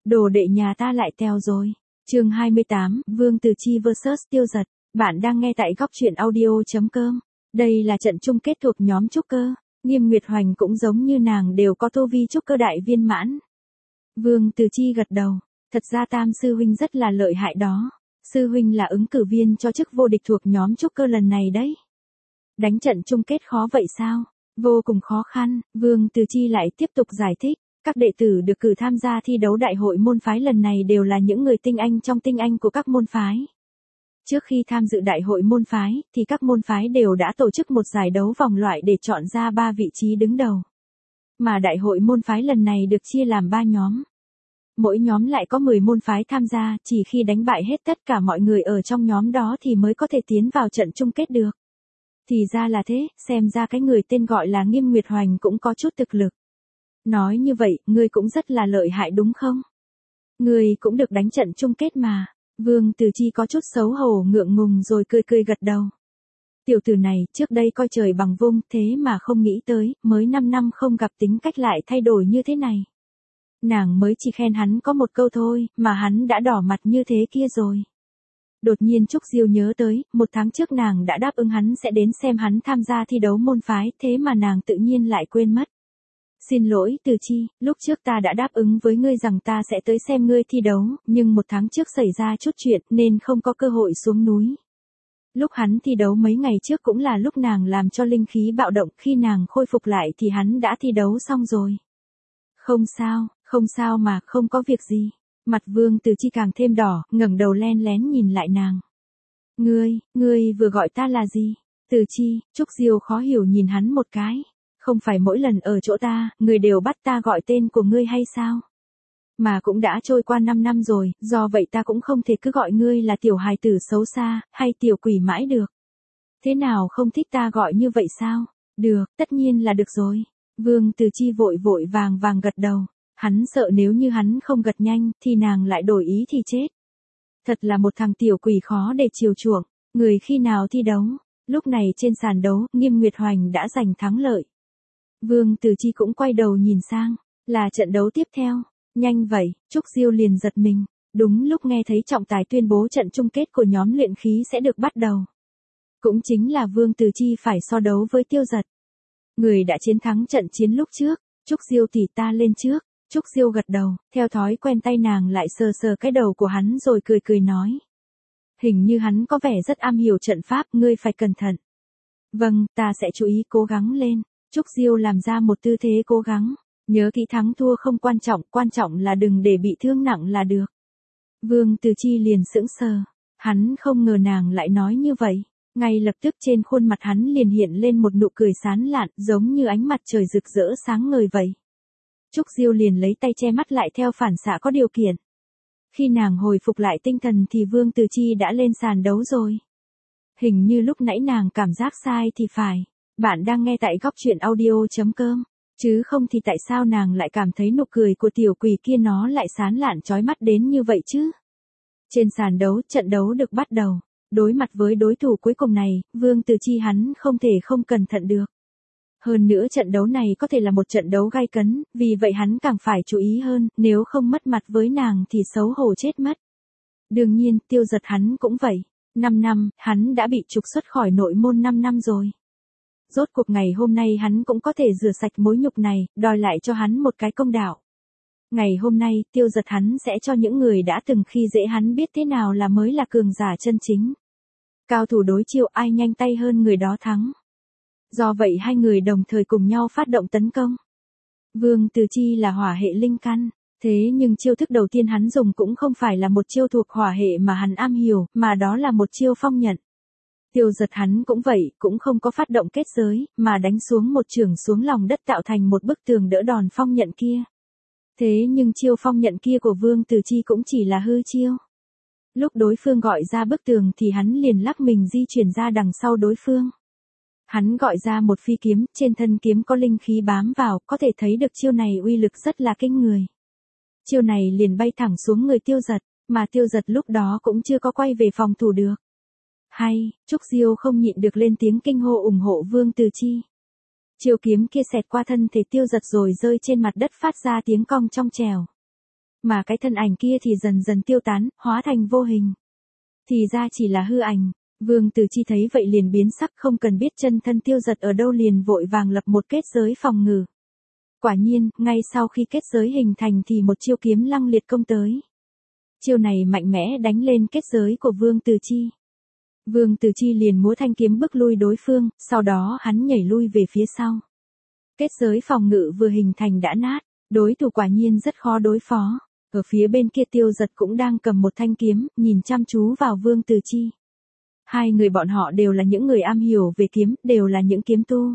Đồ đệ nhà ta lại teo rồi. Chương 28, Vương Từ Chi vs Tiêu Dật. Bạn đang nghe tại góc truyện audio.com. Đây là trận chung kết thuộc nhóm trúc cơ. Nghiêm Nguyệt Hoành cũng giống như nàng đều có tu vi trúc cơ đại viên mãn. Vương Từ Chi gật đầu. Thật ra Tam sư huynh rất là lợi hại đó. Sư huynh là ứng cử viên cho chức vô địch thuộc nhóm trúc cơ lần này đấy. Đánh trận chung kết khó vậy sao? Vô cùng khó khăn. Vương Từ Chi lại tiếp tục giải thích. Các đệ tử được cử tham gia thi đấu đại hội môn phái lần này đều là những người tinh anh trong tinh anh của các môn phái. Trước khi tham dự đại hội môn phái, thì các môn phái đều đã tổ chức một giải đấu vòng loại để chọn ra 3 vị trí đứng đầu. Mà đại hội môn phái lần này được chia làm 3 nhóm. Mỗi nhóm lại có 10 môn phái tham gia, chỉ khi đánh bại hết tất cả mọi người ở trong nhóm đó thì mới có thể tiến vào trận chung kết được. Thì ra là thế, xem ra cái người tên gọi là Nghiêm Nguyệt Hoành cũng có chút thực lực. Nói như vậy, ngươi cũng rất là lợi hại đúng không? Ngươi cũng được đánh trận chung kết mà. Vương Từ Chi có chút xấu hổ ngượng ngùng rồi cười cười gật đầu. Tiểu tử này trước đây coi trời bằng vung thế mà không nghĩ tới, mới 5 năm không gặp tính cách lại thay đổi như thế này. Nàng mới chỉ khen hắn có một câu thôi, mà hắn đã đỏ mặt như thế kia rồi. Đột nhiên Trúc Diêu nhớ tới, 1 tháng trước nàng đã đáp ứng hắn sẽ đến xem hắn tham gia thi đấu môn phái, thế mà nàng tự nhiên lại quên mất. Xin lỗi Từ Chi, lúc trước ta đã đáp ứng với ngươi rằng ta sẽ tới xem ngươi thi đấu, nhưng 1 tháng trước xảy ra chút chuyện nên không có cơ hội xuống núi. Lúc hắn thi đấu mấy ngày trước cũng là lúc nàng làm cho linh khí bạo động, khi nàng khôi phục lại thì hắn đã thi đấu xong rồi. Không sao mà, không có việc gì. Mặt Vương Từ Chi càng thêm đỏ, ngẩng đầu len lén nhìn lại nàng. Ngươi vừa gọi ta là gì? Từ Chi, Trúc Diêu khó hiểu nhìn hắn một cái. Không phải mỗi lần ở chỗ ta, người đều bắt ta gọi tên của ngươi hay sao? Mà cũng đã trôi qua 5 năm rồi, do vậy ta cũng không thể cứ gọi ngươi là tiểu hài tử xấu xa, hay tiểu quỷ mãi được. Thế nào không thích ta gọi như vậy sao? Được, tất nhiên là được rồi. Vương Từ Chi vội vàng gật đầu. Hắn sợ nếu như hắn không gật nhanh, thì nàng lại đổi ý thì chết. Thật là một thằng tiểu quỷ khó để chiều chuộng. Người khi nào thi đấu? Lúc này trên sàn đấu, Nghiêm Nguyệt Hoành đã giành thắng lợi. Vương Từ Chi cũng quay đầu nhìn sang, là trận đấu tiếp theo. Nhanh vậy, Trúc Diêu liền giật mình. Đúng lúc nghe thấy trọng tài tuyên bố trận chung kết của nhóm luyện khí sẽ được bắt đầu. Cũng chính là Vương Từ Chi phải so đấu với Tiêu Dật. Người đã chiến thắng trận chiến lúc trước. Trúc Diêu tỷ ta lên trước. Trúc Diêu gật đầu, theo thói quen tay nàng lại sờ cái đầu của hắn rồi cười nói. Hình như hắn có vẻ rất am hiểu trận pháp, ngươi phải cẩn thận. Vâng, ta sẽ chú ý cố gắng lên. Trúc Diêu làm ra một tư thế cố gắng. Nhớ kỹ thắng thua không quan trọng là đừng để bị thương nặng là được. Vương Từ Chi liền sững sờ. Hắn không ngờ nàng lại nói như vậy. Ngay lập tức trên khuôn mặt hắn liền hiện lên một nụ cười sán lạn, giống như ánh mặt trời rực rỡ sáng ngời vậy. Trúc Diêu liền lấy tay che mắt lại theo phản xạ có điều kiện. Khi nàng hồi phục lại tinh thần thì Vương Từ Chi đã lên sàn đấu rồi. Hình như lúc nãy nàng cảm giác sai thì phải. Bạn đang nghe tại góc truyện audio.com. Chứ không thì tại sao nàng lại cảm thấy nụ cười của tiểu quỷ kia nó lại sán lạn chói mắt đến như vậy chứ? Trên sàn đấu, trận đấu được bắt đầu. Đối mặt với đối thủ cuối cùng này, Vương Từ Chi hắn không thể không cẩn thận được. Hơn nữa trận đấu này có thể là một trận đấu gay cấn, vì vậy hắn càng phải chú ý hơn, nếu không mất mặt với nàng thì xấu hổ chết mất. Đương nhiên, Tiêu Dật hắn cũng vậy. 5 năm, hắn đã bị trục xuất khỏi nội môn 5 năm rồi. Rốt cuộc ngày hôm nay hắn cũng có thể rửa sạch mối nhục này, đòi lại cho hắn một cái công đạo. Ngày hôm nay, Tiêu Dật hắn sẽ cho những người đã từng khi dễ hắn biết thế nào là mới là cường giả chân chính. Cao thủ đối chiêu ai nhanh tay hơn người đó thắng. Do vậy hai người đồng thời cùng nhau phát động tấn công. Vương Từ Chi là hỏa hệ linh căn, thế nhưng chiêu thức đầu tiên hắn dùng cũng không phải là một chiêu thuộc hỏa hệ mà hắn am hiểu, mà đó là một chiêu phong nhận. Tiêu Dật hắn cũng vậy, cũng không có phát động kết giới, mà đánh xuống một chưởng xuống lòng đất tạo thành một bức tường đỡ đòn phong nhận kia. Thế nhưng chiêu phong nhận kia của Vương Từ Chi cũng chỉ là hư chiêu. Lúc đối phương gọi ra bức tường thì hắn liền lắc mình di chuyển ra đằng sau đối phương. Hắn gọi ra một phi kiếm, trên thân kiếm có linh khí bám vào, có thể thấy được chiêu này uy lực rất là kinh người. Chiêu này liền bay thẳng xuống người Tiêu Dật, mà Tiêu Dật lúc đó cũng chưa có quay về phòng thủ được. Hay, Trúc Diêu không nhịn được lên tiếng kinh hô ủng hộ Vương Từ Chi. Chiêu kiếm kia xẹt qua thân thể Tiêu Dật rồi rơi trên mặt đất phát ra tiếng cong trong trẻo. Mà cái thân ảnh kia thì dần dần tiêu tán, hóa thành vô hình. Thì ra chỉ là hư ảnh. Vương Từ Chi thấy vậy liền biến sắc, không cần biết chân thân Tiêu Dật ở đâu liền vội vàng lập một kết giới phòng ngự. Quả nhiên, ngay sau khi kết giới hình thành thì một chiêu kiếm lăng liệt công tới. Chiêu này mạnh mẽ đánh lên kết giới của Vương Từ Chi. Vương Từ Chi liền múa thanh kiếm bức lui đối phương, sau đó hắn nhảy lui về phía sau. Kết giới phòng ngự vừa hình thành đã nát, đối thủ quả nhiên rất khó đối phó. Ở phía bên kia Tiêu Dật cũng đang cầm một thanh kiếm, nhìn chăm chú vào Vương Từ Chi. Hai người bọn họ đều là những người am hiểu về kiếm, đều là những kiếm tu.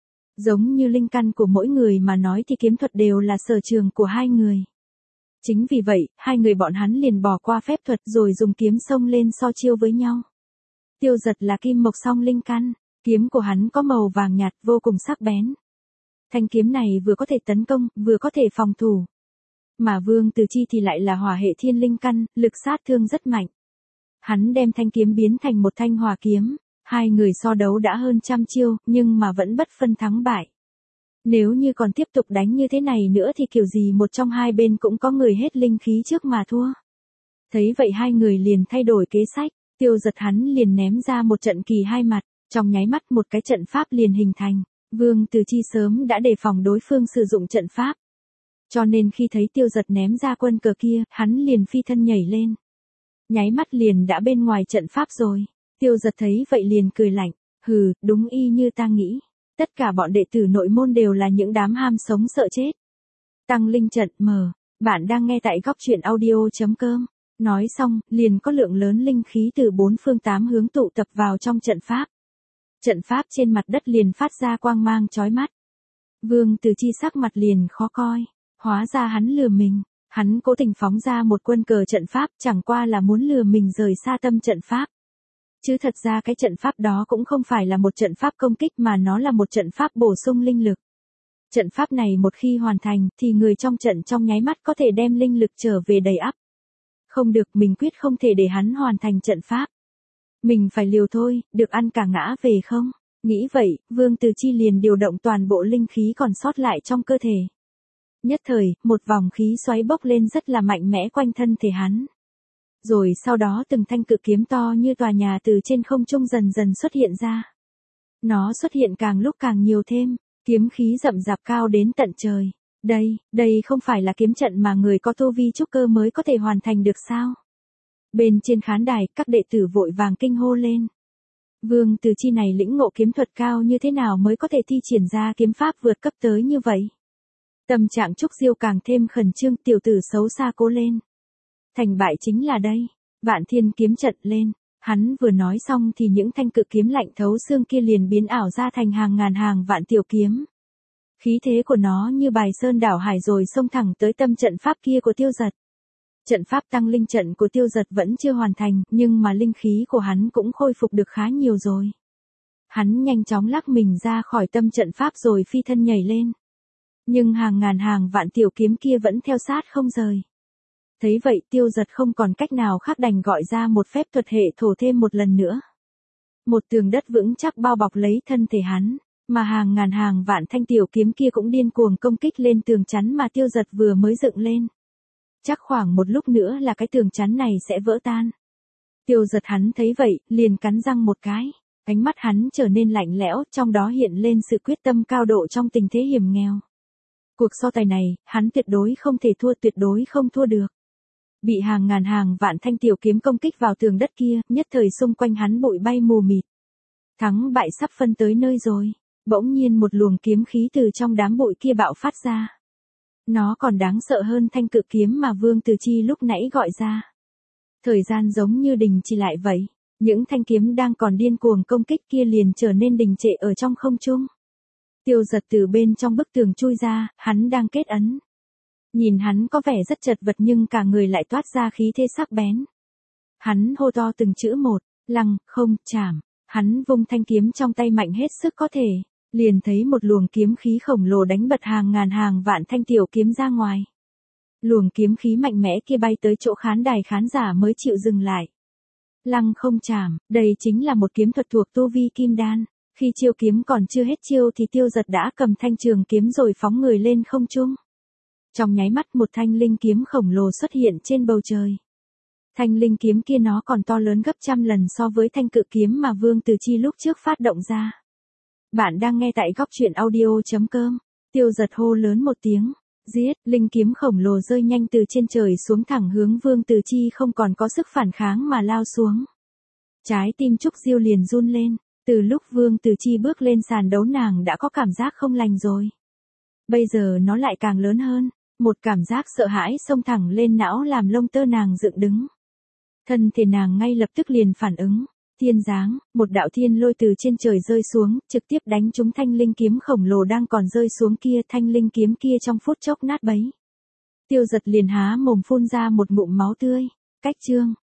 Giống như linh căn của mỗi người mà nói thì kiếm thuật đều là sở trường của hai người. Chính vì vậy, hai người bọn hắn liền bỏ qua phép thuật rồi dùng kiếm xông lên so chiêu với nhau. Tiêu Dật là kim mộc song linh căn, kiếm của hắn có màu vàng nhạt vô cùng sắc bén. Thanh kiếm này vừa có thể tấn công, vừa có thể phòng thủ. Mà Vương Từ Chi thì lại là hỏa hệ thiên linh căn, lực sát thương rất mạnh. Hắn đem thanh kiếm biến thành một thanh hỏa kiếm, hai người so đấu đã hơn trăm chiêu, nhưng mà vẫn bất phân thắng bại. Nếu như còn tiếp tục đánh như thế này nữa thì kiểu gì một trong hai bên cũng có người hết linh khí trước mà thua. Thấy vậy hai người liền thay đổi kế sách, Tiêu Dật hắn liền ném ra một trận kỳ hai mặt, trong nháy mắt một cái trận pháp liền hình thành. Vương Từ Chi sớm đã đề phòng đối phương sử dụng trận pháp. Cho nên khi thấy Tiêu Dật ném ra quân cờ kia, hắn liền phi thân nhảy lên. Nháy mắt liền đã bên ngoài trận pháp rồi. Tiêu Dật thấy vậy liền cười lạnh, hừ, đúng y như ta nghĩ. Tất cả bọn đệ tử nội môn đều là những đám ham sống sợ chết. Tăng linh trận mở, bạn đang nghe tại góc truyện audio.com. Nói xong, liền có lượng lớn linh khí từ bốn phương tám hướng tụ tập vào trong trận pháp. Trận pháp trên mặt đất liền phát ra quang mang chói mắt. Vương Từ Chi sắc mặt liền khó coi, hóa ra hắn lừa mình. Hắn cố tình phóng ra một quân cờ trận pháp chẳng qua là muốn lừa mình rời xa tâm trận pháp. Chứ thật ra cái trận pháp đó cũng không phải là một trận pháp công kích mà nó là một trận pháp bổ sung linh lực. Trận pháp này một khi hoàn thành thì người trong trận trong nháy mắt có thể đem linh lực trở về đầy ắp. Không được, mình quyết không thể để hắn hoàn thành trận pháp. Mình phải liều thôi, được ăn cả ngã về không? Nghĩ vậy, Vương Từ Chi liền điều động toàn bộ linh khí còn sót lại trong cơ thể. Nhất thời, một vòng khí xoáy bốc lên rất là mạnh mẽ quanh thân thể hắn. Rồi sau đó từng thanh cự kiếm to như tòa nhà từ trên không trung dần dần xuất hiện ra. Nó xuất hiện càng lúc càng nhiều thêm, kiếm khí rậm rạp cao đến tận trời. Đây không phải là kiếm trận mà người có tu vi trúc cơ mới có thể hoàn thành được sao? Bên trên khán đài, các đệ tử vội vàng kinh hô lên. Vương Từ Chi này lĩnh ngộ kiếm thuật cao như thế nào mới có thể thi triển ra kiếm pháp vượt cấp tới như vậy? Tâm trạng Trúc Diêu càng thêm khẩn trương, tiểu tử xấu xa cố lên. Thành bại chính là đây, Vạn Thiên kiếm trận lên. Hắn vừa nói xong thì những thanh cự kiếm lạnh thấu xương kia liền biến ảo ra thành hàng ngàn hàng vạn tiểu kiếm. Khí thế của nó như bài sơn đảo hải rồi xông thẳng tới tâm trận pháp kia của Tiêu Dật. Trận pháp tăng linh trận của Tiêu Dật vẫn chưa hoàn thành, nhưng mà linh khí của hắn cũng khôi phục được khá nhiều rồi. Hắn nhanh chóng lắc mình ra khỏi tâm trận pháp rồi phi thân nhảy lên. Nhưng hàng ngàn hàng vạn tiểu kiếm kia vẫn theo sát không rời. Thấy vậy Tiêu Dật không còn cách nào khác đành gọi ra một phép thuật hệ thổ thêm một lần nữa. Một tường đất vững chắc bao bọc lấy thân thể hắn, mà hàng ngàn hàng vạn thanh tiểu kiếm kia cũng điên cuồng công kích lên tường chắn mà Tiêu Dật vừa mới dựng lên. Chắc khoảng một lúc nữa là cái tường chắn này sẽ vỡ tan. Tiêu Dật hắn thấy vậy, liền cắn răng một cái. Ánh mắt hắn trở nên lạnh lẽo, trong đó hiện lên sự quyết tâm cao độ trong tình thế hiểm nghèo. Cuộc so tài này, hắn tuyệt đối không thể thua, tuyệt đối không thua được. Bị hàng ngàn hàng vạn thanh tiểu kiếm công kích vào tường đất kia, nhất thời xung quanh hắn bụi bay mù mịt. Thắng bại sắp phân tới nơi rồi. Bỗng nhiên một luồng kiếm khí từ trong đám bụi kia bạo phát ra. Nó còn đáng sợ hơn thanh cự kiếm mà Vương Từ Chi lúc nãy gọi ra. Thời gian giống như đình chỉ lại vậy. Những thanh kiếm đang còn điên cuồng công kích kia liền trở nên đình trệ ở trong không trung. Tiêu Dật từ bên trong bức tường chui ra, hắn đang kết ấn. Nhìn hắn có vẻ rất chật vật nhưng cả người lại toát ra khí thế sắc bén. Hắn hô to từng chữ một, lăng, không, chảm. Hắn vung thanh kiếm trong tay mạnh hết sức có thể, liền thấy một luồng kiếm khí khổng lồ đánh bật hàng ngàn hàng vạn thanh tiểu kiếm ra ngoài. Luồng kiếm khí mạnh mẽ kia bay tới chỗ khán đài, khán giả mới chịu dừng lại. Lăng không chảm, đây chính là một kiếm thuật thuộc tu vi kim đan. Khi chiêu kiếm còn chưa hết chiêu thì Tiêu Dật đã cầm thanh trường kiếm rồi phóng người lên không trung. Trong nháy mắt một thanh linh kiếm khổng lồ xuất hiện trên bầu trời. Thanh linh kiếm kia nó còn to lớn gấp trăm lần so với thanh cự kiếm mà Vương Từ Chi lúc trước phát động ra. Bạn đang nghe tại góc truyện audio.com. Tiêu Giật hô lớn một tiếng. Giết, linh kiếm khổng lồ rơi nhanh từ trên trời xuống thẳng hướng Vương Từ Chi không còn có sức phản kháng mà lao xuống. Trái tim Trúc Diêu liền run lên, từ lúc Vương Từ Chi bước lên sàn đấu nàng đã có cảm giác không lành rồi. Bây giờ nó lại càng lớn hơn, một cảm giác sợ hãi xông thẳng lên não làm lông tơ nàng dựng đứng. Thân thể nàng ngay lập tức liền phản ứng, thiên giáng, một đạo thiên lôi từ trên trời rơi xuống, trực tiếp đánh trúng thanh linh kiếm khổng lồ đang còn rơi xuống kia, thanh linh kiếm kia trong phút chốc nát bấy. Tiêu Giật liền há mồm phun ra một ngụm máu tươi, cách chương.